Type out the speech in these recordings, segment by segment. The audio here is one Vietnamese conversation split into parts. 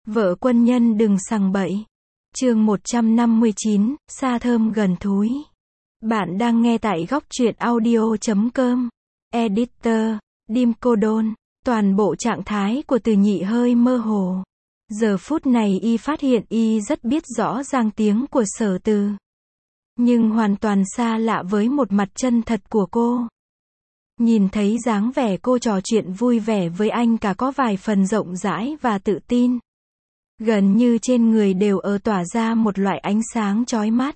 Vợ quân nhân đừng sằng bậy. Chương 159, xa thơm gần thúi. Bạn đang nghe tại góc truyện audio.com. Editor, Dim Cô Đôn. Toàn bộ trạng thái của Từ Nhị hơi mơ hồ. Giờ phút này y phát hiện y rất biết rõ ràng tiếng của Sở Từ. Nhưng hoàn toàn xa lạ với một mặt chân thật của cô. Nhìn thấy dáng vẻ cô trò chuyện vui vẻ với anh cả có vài phần rộng rãi và tự tin. Gần như trên người đều tỏa ra một loại ánh sáng chói mắt.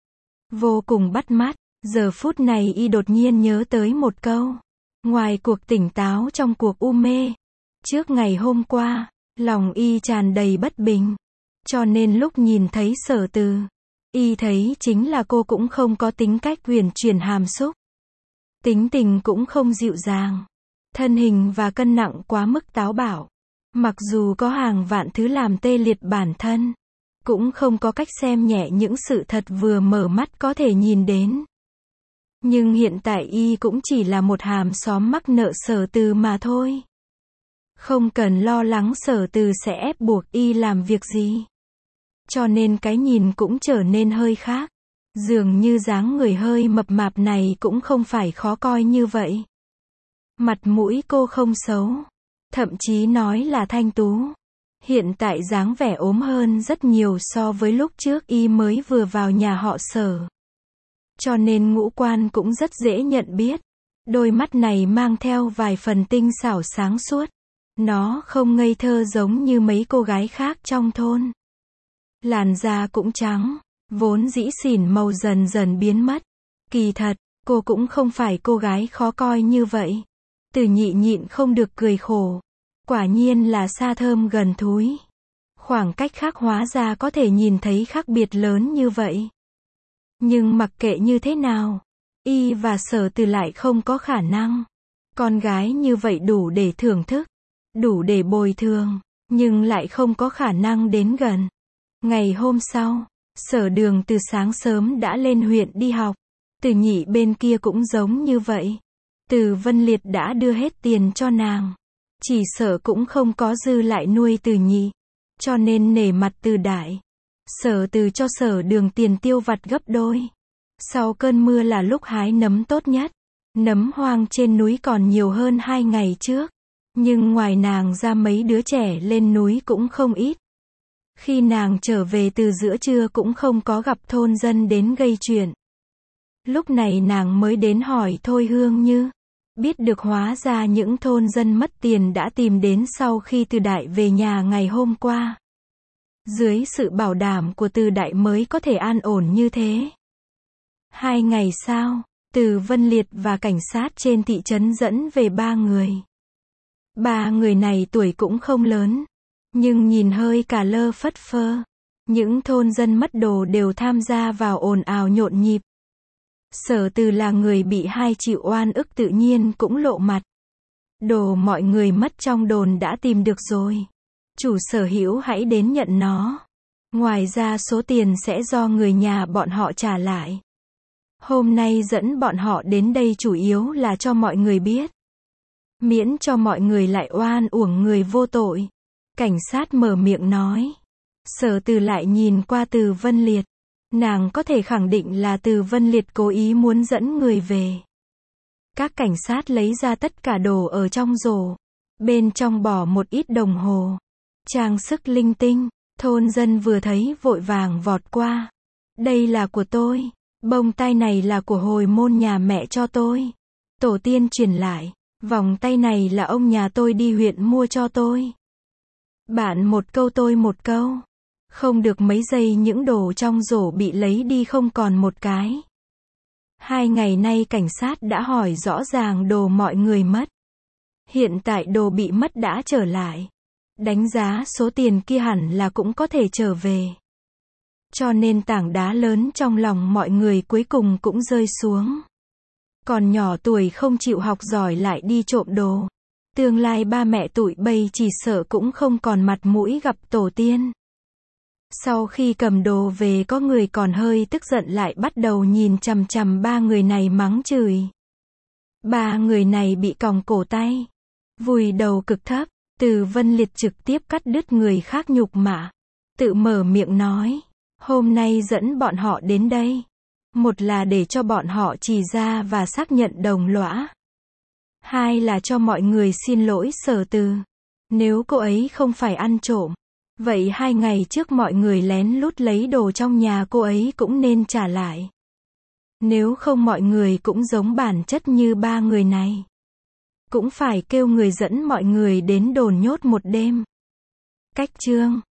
Vô cùng bắt mắt, giờ phút này y đột nhiên nhớ tới một câu. Ngoài cuộc tỉnh táo trong cuộc u mê, trước ngày hôm qua, lòng y tràn đầy bất bình. Cho nên lúc nhìn thấy Sở Từ, y thấy chính là cô cũng không có tính cách uyển chuyển hàm xúc. Tính tình cũng không dịu dàng. Thân hình và cân nặng quá mức táo bạo. Mặc dù có hàng vạn thứ làm tê liệt bản thân, cũng không có cách xem nhẹ những sự thật vừa mở mắt có thể nhìn đến. Nhưng hiện tại y cũng chỉ là một hàm xóm mắc nợ Sở Từ mà thôi. Không cần lo lắng Sở Từ sẽ ép buộc y làm việc gì. Cho nên cái nhìn cũng trở nên hơi khác. Dường như dáng người hơi mập mạp này cũng không phải khó coi như vậy. Mặt mũi cô không xấu. Thậm chí nói là thanh tú. Hiện tại dáng vẻ ốm hơn rất nhiều so với lúc trước y mới vừa vào nhà họ Sở. Cho nên ngũ quan cũng rất dễ nhận biết. Đôi mắt này mang theo vài phần tinh xảo sáng suốt. Nó không ngây thơ giống như mấy cô gái khác trong thôn. Làn da cũng trắng, vốn dĩ xỉn màu dần dần biến mất. Kỳ thật, cô cũng không phải cô gái khó coi như vậy. Từ Nhị nhịn không được cười khổ. Quả nhiên là xa thơm gần thúi. Khoảng cách khác hóa ra có thể nhìn thấy khác biệt lớn như vậy. Nhưng mặc kệ như thế nào, y và Sở Từ lại không có khả năng. Con gái như vậy đủ để thưởng thức, đủ để bồi thường, nhưng lại không có khả năng đến gần. Ngày hôm sau, Sở Đường từ sáng sớm đã lên huyện đi học. Từ Nhị bên kia cũng giống như vậy. Từ Vân Liệt đã đưa hết tiền cho nàng. Chỉ sợ cũng không có dư lại nuôi Từ Nhị. Cho nên nể mặt Từ Đại, Sở Từ cho Sở Đường tiền tiêu vặt gấp đôi. Sau cơn mưa là lúc hái nấm tốt nhất. Nấm hoang trên núi còn nhiều hơn 2 ngày trước. Nhưng ngoài nàng ra mấy đứa trẻ lên núi cũng không ít. Khi nàng trở về từ giữa trưa cũng không có gặp thôn dân đến gây chuyện. Lúc này nàng mới đến hỏi Thôi Hương Như. Biết được hóa ra những thôn dân mất tiền đã tìm đến sau khi Từ Đại về nhà ngày hôm qua. Dưới sự bảo đảm của Từ Đại mới có thể an ổn như thế. 2 ngày sau, Từ Vân Liệt và cảnh sát trên thị trấn dẫn về 3 người. 3 người này tuổi cũng không lớn, nhưng nhìn hơi cả lơ phất phơ. Những thôn dân mất đồ đều tham gia vào ồn ào nhộn nhịp. Sở Từ là người bị hai chịu oan ức tự nhiên cũng lộ mặt. Đồ mọi người mất trong đồn đã tìm được rồi. Chủ sở hữu hãy đến nhận nó. Ngoài ra số tiền sẽ do người nhà bọn họ trả lại. Hôm nay dẫn bọn họ đến đây chủ yếu là cho mọi người biết. Miễn cho mọi người lại oan uổng người vô tội. Cảnh sát mở miệng nói. Sở Từ lại nhìn qua Từ Vân Liệt. Nàng có thể khẳng định là Từ Vân Liệt cố ý muốn dẫn người về. Các cảnh sát lấy ra tất cả đồ ở trong rổ. Bên trong bỏ một ít đồng hồ, trang sức linh tinh. Thôn dân vừa thấy vội vàng vọt qua. Đây là của tôi. Bông tai này là của hồi môn nhà mẹ cho tôi. Tổ tiên truyền lại. Vòng tay này là ông nhà tôi đi huyện mua cho tôi. Bạn một câu tôi một câu. Không được mấy giây những đồ trong rổ bị lấy đi không còn một cái. 2 ngày nay cảnh sát đã hỏi rõ ràng đồ mọi người mất. Hiện tại đồ bị mất đã trở lại. Đánh giá số tiền kia hẳn là cũng có thể trở về. Cho nên tảng đá lớn trong lòng mọi người cuối cùng cũng rơi xuống. Còn nhỏ tuổi không chịu học giỏi lại đi trộm đồ. Tương lai ba mẹ tụi bây chỉ sợ cũng không còn mặt mũi gặp tổ tiên. Sau khi cầm đồ về có người còn hơi tức giận lại bắt đầu nhìn chằm chằm 3 người này mắng chửi. 3 người này bị còng cổ tay, vùi đầu cực thấp, Từ Vân Liệt trực tiếp cắt đứt người khác nhục mạ. Tự mở miệng nói. Hôm nay dẫn bọn họ đến đây. Một là để cho bọn họ chỉ ra và xác nhận Đồng Lõa. Hai là cho mọi người xin lỗi Sở Từ. Nếu cô ấy không phải ăn trộm, vậy 2 ngày trước mọi người lén lút lấy đồ trong nhà cô ấy cũng nên trả lại. Nếu không mọi người cũng giống bản chất như 3 người này. Cũng phải kêu người dẫn mọi người đến đồn nhốt một đêm. Cách chương